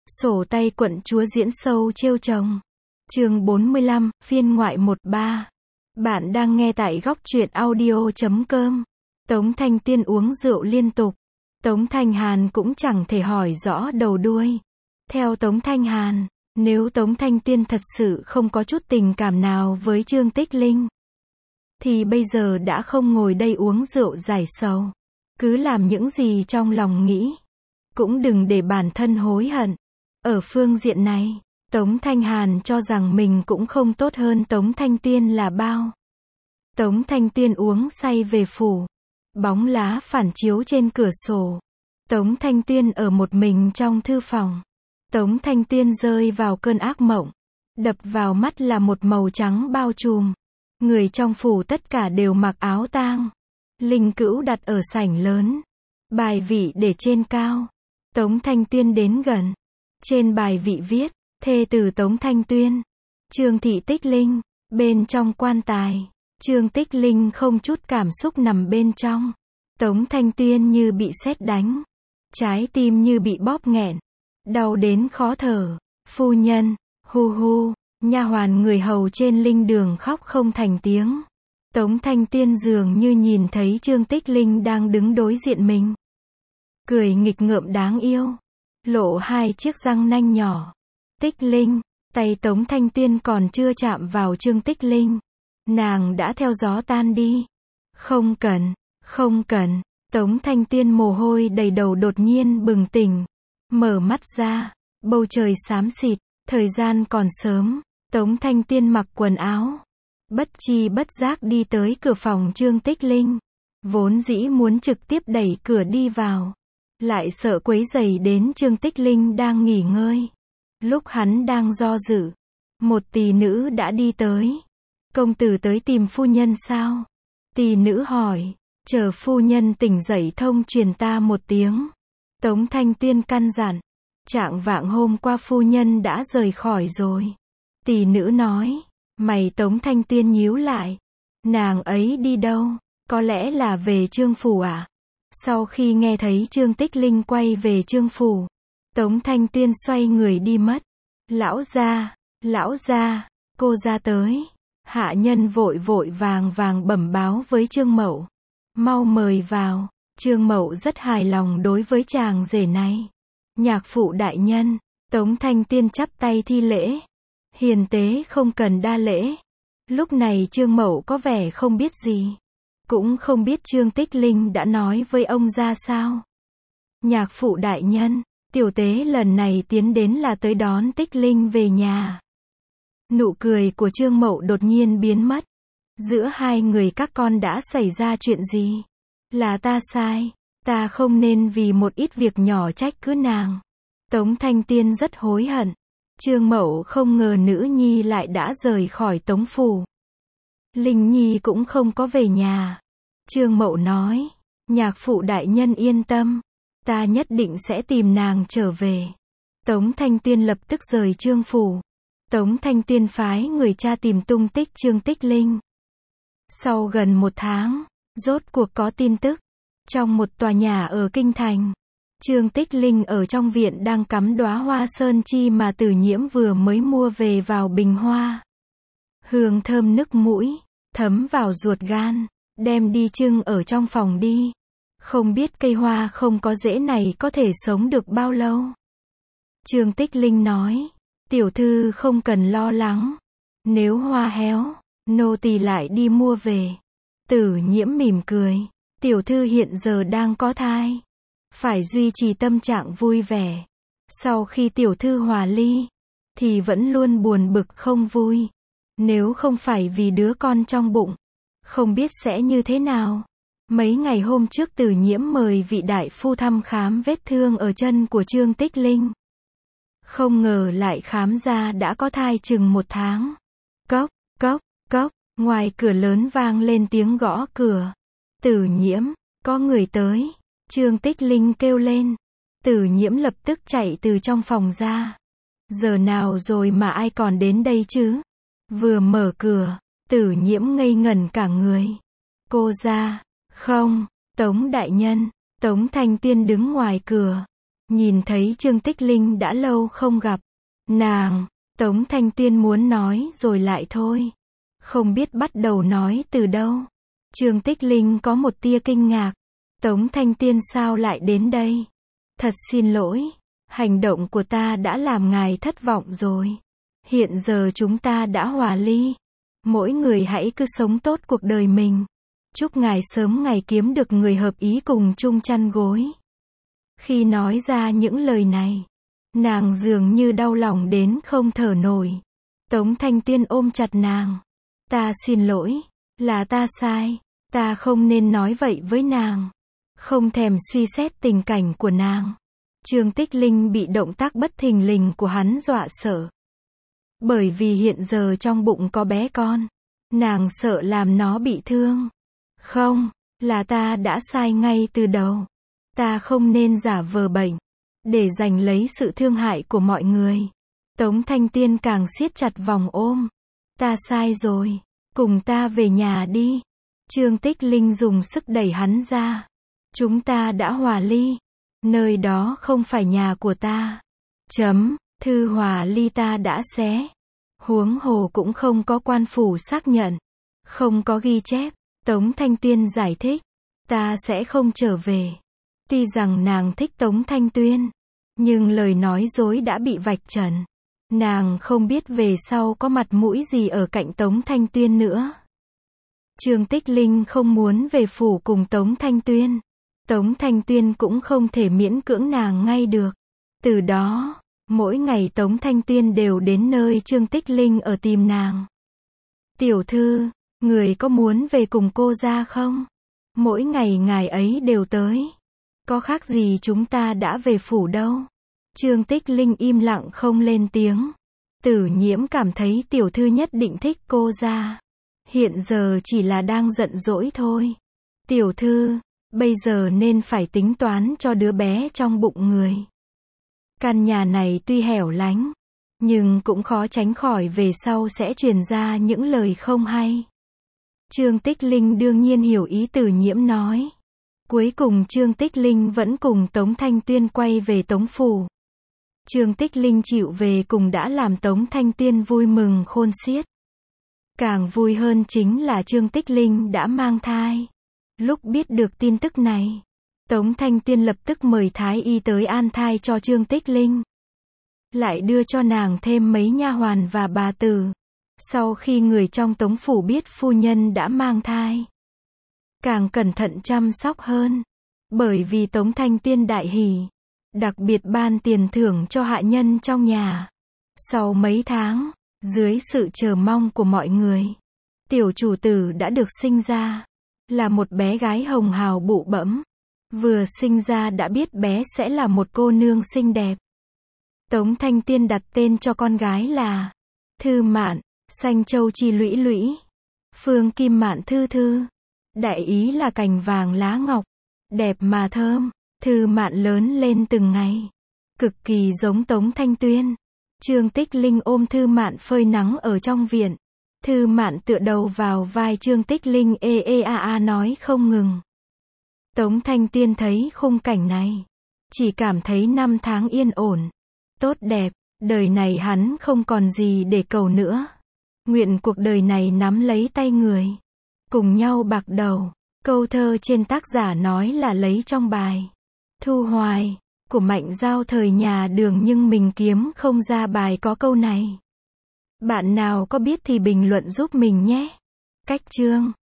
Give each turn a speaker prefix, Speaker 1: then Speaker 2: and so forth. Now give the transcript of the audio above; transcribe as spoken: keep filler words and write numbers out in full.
Speaker 1: Sổ tay quận chúa diễn sâu trêu chồng. Chương bốn mươi lăm, phiên ngoại một ba. Bạn đang nghe tại góc truyện audio chấm com. Tống Thanh Tiên uống rượu liên tục. Tống Thanh Hàn cũng chẳng thể hỏi rõ đầu đuôi. Theo Tống Thanh Hàn, nếu Tống Thanh Tiên thật sự không có chút tình cảm nào với Trương Tích Linh, thì bây giờ đã không ngồi đây uống rượu giải sầu. Cứ làm những gì trong lòng nghĩ. Cũng đừng để bản thân hối hận. Ở phương diện này, Tống Thanh Hàn cho rằng mình cũng không tốt hơn Tống Thanh Tiên là bao. Tống Thanh Tiên uống say về phủ. Bóng lá phản chiếu trên cửa sổ. Tống Thanh Tiên ở một mình trong thư phòng. Tống Thanh Tiên rơi vào cơn ác mộng. Đập vào mắt là một màu trắng bao trùm. Người trong phủ tất cả đều mặc áo tang. Linh cữu đặt ở sảnh lớn. Bài vị để trên cao. Tống Thanh Tiên đến gần. Trên bài vị viết, thê tử Tống Thanh Tuyên, Trương Thị Tích Linh. Bên trong quan tài, Trương Tích Linh không chút cảm xúc nằm bên trong. Tống Thanh Tuyên như bị sét đánh. Trái tim như bị bóp nghẹn. Đau đến khó thở. Phu nhân, hu hu, nha hoàn người hầu trên linh đường khóc không thành tiếng. Tống Thanh Tiên dường như nhìn thấy Trương Tích Linh đang đứng đối diện mình. Cười nghịch ngợm đáng yêu. Lộ hai chiếc răng nanh nhỏ. Tích Linh, tay Tống Thanh Tiên còn chưa chạm vào Trương Tích Linh. Nàng đã theo gió tan đi. Không cần, không cần. Tống Thanh Tiên mồ hôi đầy đầu đột nhiên bừng tỉnh. Mở mắt ra, bầu trời xám xịt, thời gian còn sớm. Tống Thanh Tiên mặc quần áo. Bất chi bất giác đi tới cửa phòng Trương Tích Linh. Vốn dĩ muốn trực tiếp đẩy cửa đi vào. Lại sợ quấy rầy đến Trương Tích Linh đang nghỉ ngơi. Lúc hắn đang do dự, một tỳ nữ đã đi tới. Công tử tới tìm phu nhân sao? Tỳ nữ hỏi, chờ phu nhân tỉnh dậy thông truyền ta một tiếng. Tống Thanh Tiên căn dặn, trạng vạng hôm qua phu nhân đã rời khỏi rồi. Tỳ nữ nói, mày Tống Thanh Tiên nhíu lại. Nàng ấy đi đâu? Có lẽ là về Trương phủ à? Sau khi nghe thấy Trương Tích Linh quay về Trương phủ, Tống Thanh Tiên xoay người đi mất. Lão gia, lão gia, cô ra tới. Hạ nhân vội vội vàng vàng bẩm báo với Trương Mậu. Mau mời vào. Trương Mậu rất hài lòng đối với chàng rể này. Nhạc phụ đại nhân. Tống Thanh Tiên chắp tay thi lễ. Hiền tế không cần đa lễ. Lúc này Trương Mậu có vẻ không biết gì. Cũng không biết Trương Tích Linh đã nói với ông ra sao. Nhạc phụ đại nhân, tiểu tế lần này tiến đến là tới đón Tích Linh về nhà. Nụ cười của Trương Mậu đột nhiên biến mất. Giữa hai người các con đã xảy ra chuyện gì? Là ta sai, ta không nên vì một ít việc nhỏ trách cứ nàng. Tống Thanh Tiên rất hối hận. Trương Mậu không ngờ nữ nhi lại đã rời khỏi Tống phủ. Linh Nhi cũng không có về nhà. Trương Mậu nói, nhạc phụ đại nhân yên tâm, ta nhất định sẽ tìm nàng trở về. Tống Thanh Tiên lập tức rời Trương phủ. Tống Thanh Tiên phái người cha tìm tung tích Trương Tích Linh. Sau gần một tháng, rốt cuộc có tin tức. Trong một tòa nhà ở Kinh Thành, Trương Tích Linh ở trong viện đang cắm đóa hoa sơn chi mà Tử Nhiễm vừa mới mua về vào bình hoa. Hương thơm nức mũi, thấm vào ruột gan, đem đi trưng ở trong phòng đi. Không biết cây hoa không có rễ này có thể sống được bao lâu. Trương Tích Linh nói, tiểu thư không cần lo lắng. Nếu hoa héo, nô tỳ lại đi mua về. Tử Nhiễm mỉm cười, tiểu thư hiện giờ đang có thai. Phải duy trì tâm trạng vui vẻ. Sau khi tiểu thư hòa ly, thì vẫn luôn buồn bực không vui. Nếu không phải vì đứa con trong bụng, không biết sẽ như thế nào. Mấy ngày hôm trước Tử Nhiễm mời vị đại phu thăm khám vết thương ở chân của Trương Tích Linh. Không ngờ lại khám ra đã có thai chừng một tháng. Cốc, cốc, cốc, ngoài cửa lớn vang lên tiếng gõ cửa. Tử Nhiễm, có người tới. Trương Tích Linh kêu lên. Tử Nhiễm lập tức chạy từ trong phòng ra. Giờ nào rồi mà ai còn đến đây chứ? Vừa mở cửa, Tử Nhiễm ngây ngẩn cả người. Cô ra. Không, Tống đại nhân. Tống Thanh Tiên đứng ngoài cửa. Nhìn thấy Trương Tích Linh đã lâu không gặp. Nàng, Tống Thanh Tuyên muốn nói rồi lại thôi. Không biết bắt đầu nói từ đâu. Trương Tích Linh có một tia kinh ngạc. Tống Thanh Tuyên sao lại đến đây? Thật xin lỗi, hành động của ta đã làm ngài thất vọng rồi. Hiện giờ chúng ta đã hòa ly. Mỗi người hãy cứ sống tốt cuộc đời mình. Chúc ngài sớm ngày kiếm được người hợp ý cùng chung chăn gối. Khi nói ra những lời này, nàng dường như đau lòng đến không thở nổi. Tống Thanh Tuyên ôm chặt nàng. Ta xin lỗi, là ta sai, ta không nên nói vậy với nàng. Không thèm suy xét tình cảnh của nàng. Trương Tích Linh bị động tác bất thình lình của hắn dọa sợ. Bởi vì hiện giờ trong bụng có bé con. Nàng sợ làm nó bị thương. Không, là ta đã sai ngay từ đầu. Ta không nên giả vờ bệnh, để giành lấy sự thương hại của mọi người. Tống Thanh Tuyên càng siết chặt vòng ôm. Ta sai rồi, cùng ta về nhà đi. Trương Tích Linh dùng sức đẩy hắn ra. Chúng ta đã hòa ly. Nơi đó không phải nhà của ta. Chấm, thư hòa ly ta đã xé. Huống hồ cũng không có quan phủ xác nhận. Không có ghi chép. Tống Thanh Tuyên giải thích. Ta sẽ không trở về. Tuy rằng nàng thích Tống Thanh Tuyên, nhưng lời nói dối đã bị vạch trần. Nàng không biết về sau có mặt mũi gì ở cạnh Tống Thanh Tuyên nữa. Trương Tích Linh không muốn về phủ cùng Tống Thanh Tuyên. Tống Thanh Tuyên cũng không thể miễn cưỡng nàng ngay được. Từ đó, mỗi ngày Tống Thanh Tuyên đều đến nơi Trương Tích Linh ở tìm nàng. Tiểu thư, người có muốn về cùng cô ra không? Mỗi ngày ngài ấy đều tới. Có khác gì chúng ta đã về phủ đâu. Trương Tích Linh im lặng không lên tiếng. Tử Nhiễm cảm thấy tiểu thư nhất định thích cô ra. Hiện giờ chỉ là đang giận dỗi thôi. Tiểu thư, bây giờ nên phải tính toán cho đứa bé trong bụng người. Căn nhà này tuy hẻo lánh, nhưng cũng khó tránh khỏi về sau sẽ truyền ra những lời không hay. Trương Tích Linh đương nhiên hiểu ý Tử Nhiễm nói. Cuối cùng Trương Tích Linh vẫn cùng Tống Thanh Tuyên quay về Tống phủ. Trương Tích Linh chịu về cùng đã làm Tống Thanh Tuyên vui mừng khôn xiết. Càng vui hơn chính là Trương Tích Linh đã mang thai. Lúc biết được tin tức này, Tống Thanh Tuyên lập tức mời thái y tới an thai cho Trương Tích Linh. Lại đưa cho nàng thêm mấy nha hoàn và bà tử. Sau khi người trong Tống phủ biết phu nhân đã mang thai, càng cẩn thận chăm sóc hơn. Bởi vì Tống Thanh Tuyên đại hỉ, đặc biệt ban tiền thưởng cho hạ nhân trong nhà. Sau mấy tháng, dưới sự chờ mong của mọi người, tiểu chủ tử đã được sinh ra. Là một bé gái hồng hào bụ bẫm. Vừa sinh ra đã biết bé sẽ là một cô nương xinh đẹp. Tống Thanh Tuyên đặt tên cho con gái là Thư Mạn, Xanh Châu Chi Lũy Lũy, Phương Kim Mạn Thư Thư. Đại ý là cành vàng lá ngọc, đẹp mà thơm. Thư Mạn lớn lên từng ngày, cực kỳ giống Tống Thanh Tuyên. Trương Tích Linh ôm Thư Mạn phơi nắng ở trong viện. Thư Mạn tựa đầu vào vai Trương Tích Linh ê ê a a nói không ngừng. Tống Thanh Tuyên thấy khung cảnh này, chỉ cảm thấy năm tháng yên ổn, tốt đẹp, đời này hắn không còn gì để cầu nữa. Nguyện cuộc đời này nắm lấy tay người, cùng nhau bạc đầu. Câu thơ trên tác giả nói là lấy trong bài Thu Hoài của Mạnh Giao thời nhà Đường, nhưng mình kiếm không ra bài có câu này. Bạn nào có biết thì bình luận giúp mình nhé. Cách chương